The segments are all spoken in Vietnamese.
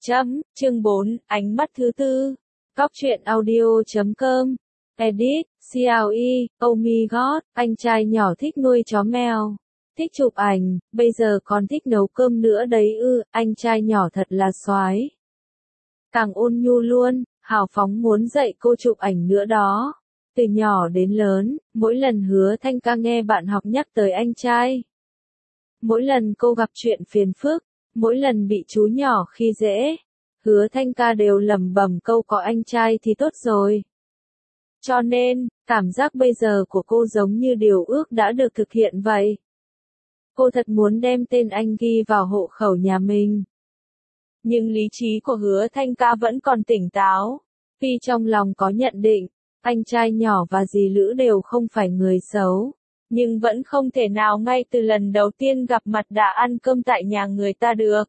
Chương 4, ánh mắt thứ tư. Cóc truyện audio.com. Edit, CLE, oh my god, anh trai nhỏ thích nuôi chó mèo. Thích chụp ảnh, bây giờ còn thích nấu cơm nữa đấy ư, anh trai nhỏ thật là soái. Càng ôn nhu luôn, hào phóng muốn dạy cô chụp ảnh nữa đó. Từ nhỏ đến lớn, mỗi lần Hứa Thanh Ca nghe bạn học nhắc tới anh trai. Mỗi lần cô gặp chuyện phiền phức, mỗi lần bị chú nhỏ khi dễ, Hứa Thanh Ca đều lẩm bẩm câu có anh trai thì tốt rồi. Cho nên, cảm giác bây giờ của cô giống như điều ước đã được thực hiện vậy. Cô thật muốn đem tên anh ghi vào hộ khẩu nhà mình. Nhưng lý trí của Hứa Thanh Ca vẫn còn tỉnh táo. Tuy trong lòng có nhận định, anh trai nhỏ và dì Lữ đều không phải người xấu. Nhưng vẫn không thể nào ngay từ lần đầu tiên gặp mặt đã ăn cơm tại nhà người ta được.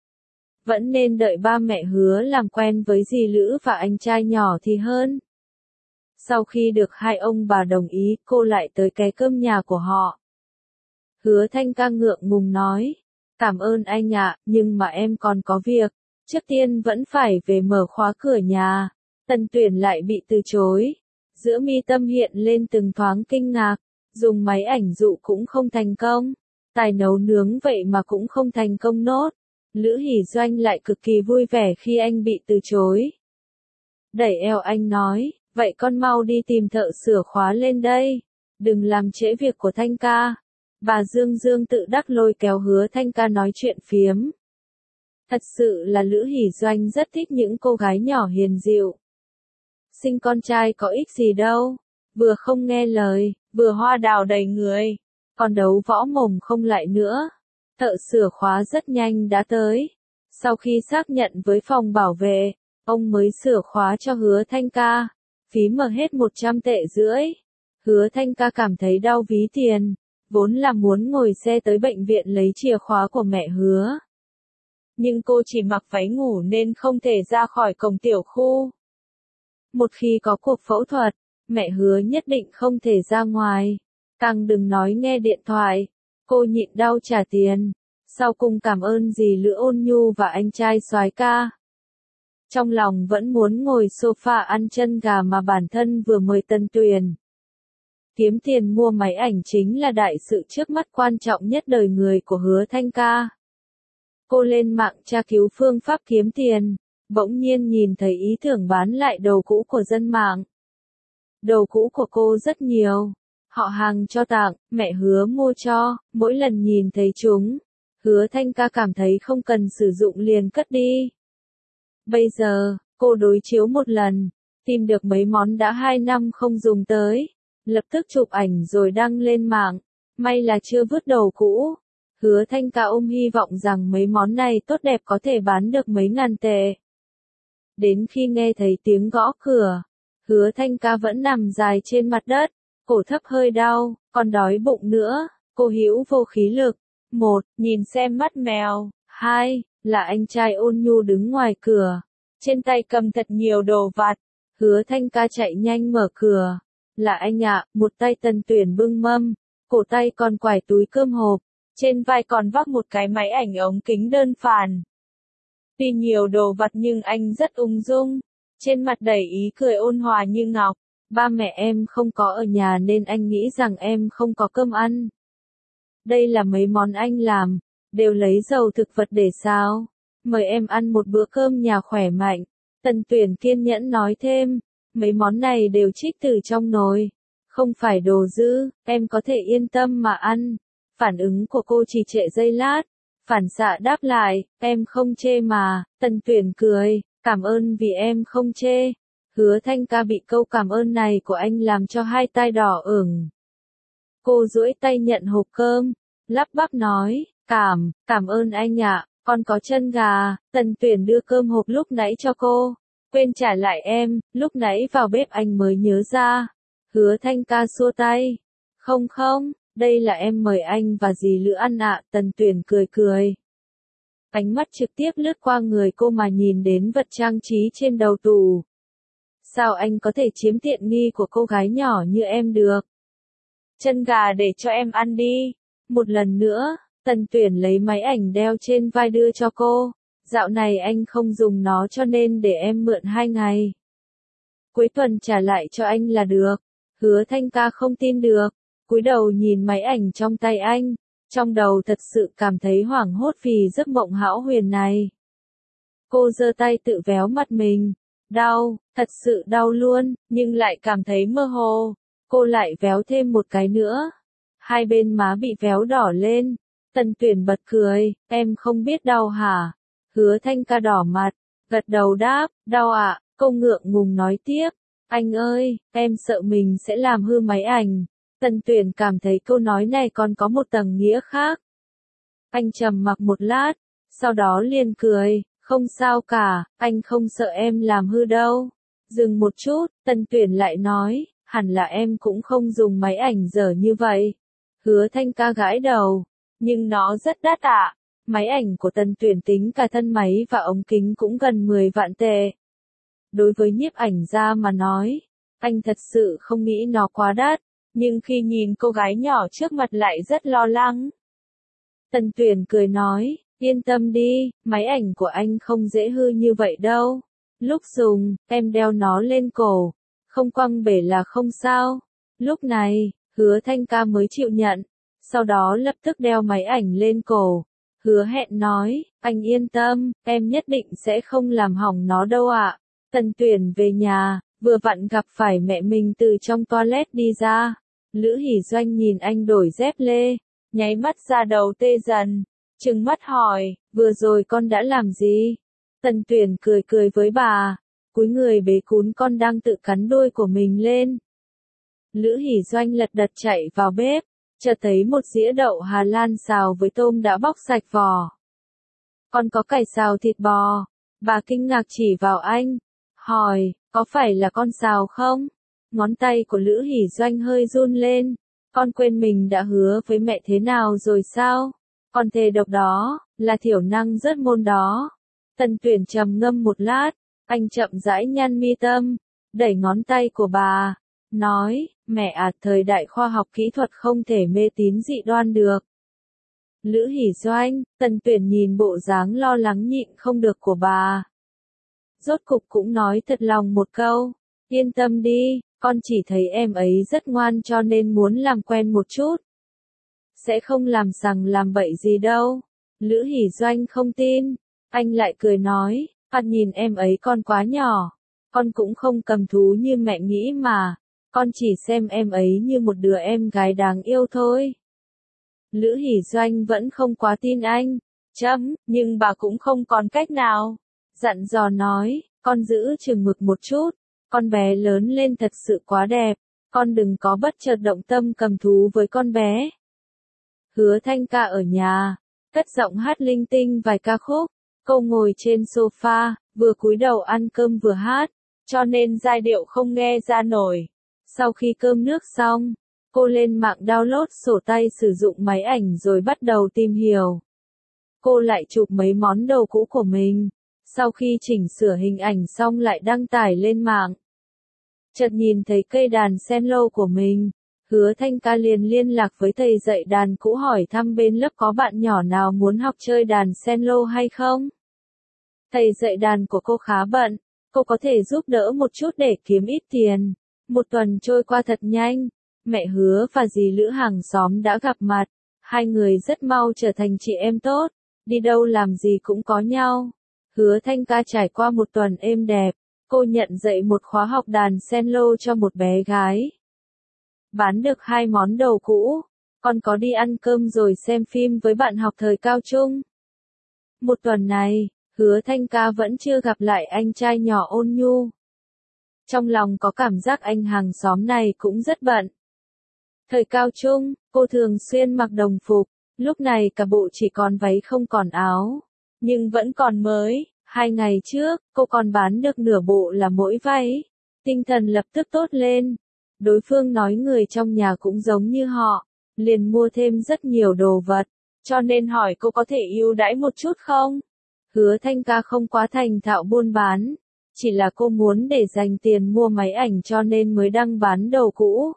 Vẫn nên đợi ba mẹ Hứa làm quen với dì Lữ và anh trai nhỏ thì hơn. Sau khi được hai ông bà đồng ý, cô lại tới cái cơm nhà của họ. Hứa Thanh Ca ngượng ngùng nói, cảm ơn anh ạ, nhưng mà em còn có việc. Trước tiên vẫn phải về mở khóa cửa nhà. Tần Tuyển lại bị từ chối. Giữa mi tâm hiện lên từng thoáng kinh ngạc. Dùng máy ảnh dụ cũng không thành công. Tài nấu nướng vậy mà cũng không thành công nốt. Lữ Hỷ Doanh lại cực kỳ vui vẻ khi anh bị từ chối. Đẩy eo anh nói, vậy con mau đi tìm thợ sửa khóa lên đây. Đừng làm trễ việc của Thanh Ca. Bà Dương Dương tự đắc lôi kéo Hứa Thanh Ca nói chuyện phiếm. Thật sự là Lữ Hỷ Doanh rất thích những cô gái nhỏ hiền dịu. Sinh con trai có ích gì đâu. Vừa không nghe lời, vừa hoa đào đầy người. Còn đấu võ mồm không lại nữa. Thợ sửa khóa rất nhanh đã tới. Sau khi xác nhận với phòng bảo vệ, ông mới sửa khóa cho Hứa Thanh Ca. Phí mà hết 100 tệ rưỡi. Hứa Thanh Ca cảm thấy đau ví tiền. Vốn là muốn ngồi xe tới bệnh viện lấy chìa khóa của mẹ Hứa. Nhưng cô chỉ mặc váy ngủ nên không thể ra khỏi cổng tiểu khu. Một khi có cuộc phẫu thuật, mẹ Hứa nhất định không thể ra ngoài. Càng đừng nói nghe điện thoại. Cô nhịn đau trả tiền. Sau cùng cảm ơn dì Lữ ôn nhu và anh trai soái ca. Trong lòng vẫn muốn ngồi sofa ăn chân gà mà bản thân vừa mời Tần Tuyển. Kiếm tiền mua máy ảnh chính là đại sự trước mắt quan trọng nhất đời người của Hứa Thanh Ca. Cô lên mạng tra cứu phương pháp kiếm tiền, bỗng nhiên nhìn thấy ý tưởng bán lại đồ cũ của dân mạng. Đồ cũ của cô rất nhiều. Họ hàng cho tặng, mẹ Hứa mua cho, mỗi lần nhìn thấy chúng, Hứa Thanh Ca cảm thấy không cần sử dụng liền cất đi. Bây giờ, cô đối chiếu một lần, tìm được mấy món đã 2 năm không dùng tới, lập tức chụp ảnh rồi đăng lên mạng, may là chưa vứt đồ cũ. Hứa Thanh Ca ôm hy vọng rằng mấy món này tốt đẹp có thể bán được mấy ngàn tệ. Đến khi nghe thấy tiếng gõ cửa, Hứa Thanh Ca vẫn nằm dài trên mặt đất, cổ thấp hơi đau, còn đói bụng nữa, cô hữu vô khí lực. 1. Nhìn xem mắt mèo. 2. Là anh trai ôn nhu đứng ngoài cửa, trên tay cầm thật nhiều đồ vặt. Hứa Thanh Ca chạy nhanh mở cửa. Là anh ạ, một tay Tần Tuyển bưng mâm, cổ tay còn quải túi cơm hộp, trên vai còn vác một cái máy ảnh ống kính đơn phản. Tuy nhiều đồ vặt nhưng anh rất ung dung, trên mặt đầy ý cười ôn hòa như ngọc. Ba mẹ em không có ở nhà nên anh nghĩ rằng em không có cơm ăn. Đây là mấy món anh làm, đều lấy dầu thực vật để xào. Mời em ăn một bữa cơm nhà khỏe mạnh. Tần Tuyển kiên nhẫn nói thêm, mấy món này đều trích từ trong nồi, không phải đồ dư, em có thể yên tâm mà ăn. Phản ứng của cô chỉ trệ giây lát, phản xạ đáp lại, em không chê mà. Tần Tuyển cười, cảm ơn vì em không chê. Hứa Thanh Ca bị câu cảm ơn này của anh làm cho hai tai đỏ ửng. Cô duỗi tay nhận hộp cơm, lắp bắp nói, cảm ơn anh ạ, con có chân gà. Tần Tuyển đưa cơm hộp lúc nãy cho cô, quên trả lại em, lúc nãy vào bếp anh mới nhớ ra. Hứa Thanh Ca xua tay, không, đây là em mời anh và dì Lữ ăn ạ. Tần Tuyển cười cười. Ánh mắt trực tiếp lướt qua người cô mà nhìn đến vật trang trí trên đầu tủ. Sao anh có thể chiếm tiện nghi của cô gái nhỏ như em được? Chân gà để cho em ăn đi. Một lần nữa, Tần Tuyển lấy máy ảnh đeo trên vai đưa cho cô. Dạo này anh không dùng nó cho nên để em mượn 2 ngày. Cuối tuần trả lại cho anh là được. Hứa Thanh Ca không tin được, cúi đầu nhìn máy ảnh trong tay anh, trong đầu thật sự cảm thấy hoảng hốt vì giấc mộng hão huyền này. Cô giơ tay tự véo mặt mình, đau, thật sự đau luôn, nhưng lại cảm thấy mơ hồ. Cô lại véo thêm một cái nữa. Hai bên má bị véo đỏ lên. Tần Tuyển bật cười, em không biết đau hả? Hứa Thanh Ca đỏ mặt, gật đầu đáp, đau ạ. Cô ngượng ngùng nói tiếp, anh ơi, em sợ mình sẽ làm hư máy ảnh. Tần Tuyển cảm thấy câu nói này còn có một tầng nghĩa khác. Anh trầm mặc một lát, sau đó liền cười, không sao cả, anh không sợ em làm hư đâu. Dừng một chút, Tần Tuyển lại nói, hẳn là em cũng không dùng máy ảnh dở như vậy. Hứa Thanh Ca gãi đầu, nhưng nó rất đắt ạ. Máy ảnh của Tần Tuyển tính cả thân máy và ống kính cũng gần 10 vạn tệ. Đối với nhiếp ảnh gia mà nói, anh thật sự không nghĩ nó quá đắt, nhưng khi nhìn cô gái nhỏ trước mặt lại rất lo lắng. Tần Tuyển cười nói, yên tâm đi, máy ảnh của anh không dễ hư như vậy đâu. Lúc dùng, em đeo nó lên cổ, không quăng bể là không sao. Lúc này, Hứa Thanh Ca mới chịu nhận, sau đó lập tức đeo máy ảnh lên cổ. Hứa Hẹn nói, anh yên tâm, em nhất định sẽ không làm hỏng nó đâu ạ. Tần Tuyển về nhà, vừa vặn gặp phải mẹ mình từ trong toilet đi ra. Lữ Hỷ Doanh nhìn anh đổi dép lê, nháy mắt ra đầu tê dần, trừng mắt hỏi, vừa rồi con đã làm gì? Tần Tuyển cười cười với bà, cúi người bế cún con đang tự cắn đuôi của mình lên. Lữ Hỷ Doanh lật đật chạy vào bếp, chợt thấy một dĩa đậu Hà Lan xào với tôm đã bóc sạch vỏ. Còn có cải xào thịt bò. Bà kinh ngạc chỉ vào anh, hỏi, có phải là con xào không? Ngón tay của Lữ Hỷ Doanh hơi run lên. Con quên mình đã hứa với mẹ thế nào rồi sao? Con thề độc đó, là thiểu năng rớt môn đó. Tần Tuyển trầm ngâm một lát, anh chậm rãi nhăn mi tâm, đẩy ngón tay của bà, nói, mẹ à, thời đại khoa học kỹ thuật không thể mê tín dị đoan được. Lữ Hỷ Doanh, Tần Tuyển nhìn bộ dáng lo lắng nhịn không được của bà. Rốt cục cũng nói thật lòng một câu, yên tâm đi, con chỉ thấy em ấy rất ngoan cho nên muốn làm quen một chút. Sẽ không làm sằng làm bậy gì đâu. Lữ Hỷ Doanh không tin, anh lại cười nói, con nhìn em ấy con quá nhỏ, con cũng không cầm thú như mẹ nghĩ mà, con chỉ xem em ấy như một đứa em gái đáng yêu thôi. Lữ Hỷ Doanh vẫn không quá tin anh, nhưng bà cũng không còn cách nào. Dặn dò nói, con giữ chừng mực một chút, con bé lớn lên thật sự quá đẹp, con đừng có bất chợt động tâm cầm thú với con bé. Hứa Thanh Ca ở nhà, cất giọng hát linh tinh vài ca khúc, cô ngồi trên sofa, vừa cúi đầu ăn cơm vừa hát, cho nên giai điệu không nghe ra nổi. Sau khi cơm nước xong, cô lên mạng download sổ tay sử dụng máy ảnh rồi bắt đầu tìm hiểu. Cô lại chụp mấy món đồ cũ của mình, sau khi chỉnh sửa hình ảnh xong lại đăng tải lên mạng. Chợt nhìn thấy cây đàn cello của mình, Hứa Thanh Ca liền liên lạc với thầy dạy đàn cũ hỏi thăm bên lớp có bạn nhỏ nào muốn học chơi đàn cello hay không. Thầy dạy đàn của cô khá bận, cô có thể giúp đỡ một chút để kiếm ít tiền. Một tuần trôi qua thật nhanh, mẹ Hứa và dì Lữ hàng xóm đã gặp mặt, hai người rất mau trở thành chị em tốt, đi đâu làm gì cũng có nhau. Hứa Thanh Ca trải qua một tuần êm đẹp, cô nhận dạy một khóa học đàn cello cho một bé gái. Bán được 2 món đồ cũ, còn có đi ăn cơm rồi xem phim với bạn học thời cao trung. Một tuần này, Hứa Thanh Ca vẫn chưa gặp lại anh trai nhỏ ôn nhu. Trong lòng có cảm giác anh hàng xóm này cũng rất bận. Thời cao trung, cô thường xuyên mặc đồng phục, lúc này cả bộ chỉ còn váy không còn áo, nhưng vẫn còn mới. 2 ngày trước, cô còn bán được nửa bộ là mỗi váy. Tinh thần lập tức tốt lên. Đối phương nói người trong nhà cũng giống như họ, liền mua thêm rất nhiều đồ vật, cho nên hỏi cô có thể ưu đãi một chút không? Hứa Thanh Ca không quá thành thạo buôn bán, chỉ là cô muốn để dành tiền mua máy ảnh cho nên mới đăng bán đồ cũ.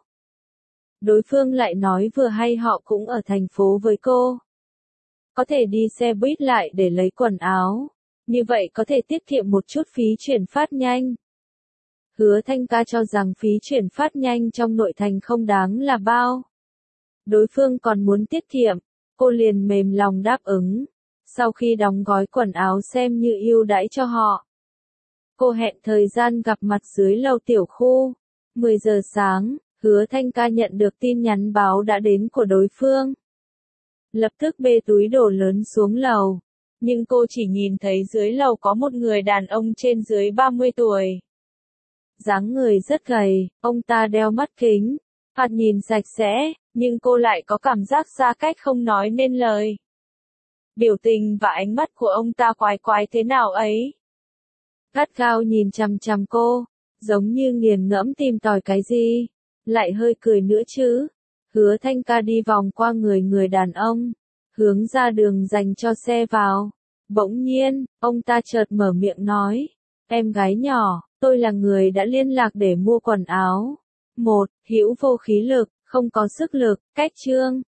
Đối phương lại nói vừa hay họ cũng ở thành phố với cô. Có thể đi xe buýt lại để lấy quần áo. Như vậy có thể tiết kiệm một chút phí chuyển phát nhanh. Hứa Thanh Ca cho rằng phí chuyển phát nhanh trong nội thành không đáng là bao. Đối phương còn muốn tiết kiệm, cô liền mềm lòng đáp ứng. Sau khi đóng gói quần áo xem như ưu đãi cho họ. Cô hẹn thời gian gặp mặt dưới lầu tiểu khu. 10 giờ sáng, Hứa Thanh Ca nhận được tin nhắn báo đã đến của đối phương. Lập tức bê túi đồ lớn xuống lầu. Nhưng cô chỉ nhìn thấy dưới lầu có một người đàn ông trên dưới 30 tuổi. Dáng người rất gầy, ông ta đeo mắt kính, thoạt nhìn sạch sẽ, nhưng cô lại có cảm giác xa cách không nói nên lời. Biểu tình và ánh mắt của ông ta quái quái thế nào ấy. Gắt gao nhìn chằm chằm cô, giống như nghiền ngẫm tìm tòi cái gì, lại hơi cười nữa chứ. Hứa Thanh Ca đi vòng qua người đàn ông, hướng ra đường dành cho xe vào. Bỗng nhiên, ông ta chợt mở miệng nói, em gái nhỏ, tôi là người đã liên lạc để mua quần áo. Hữu vô khí lực, không có sức lực, cách chương.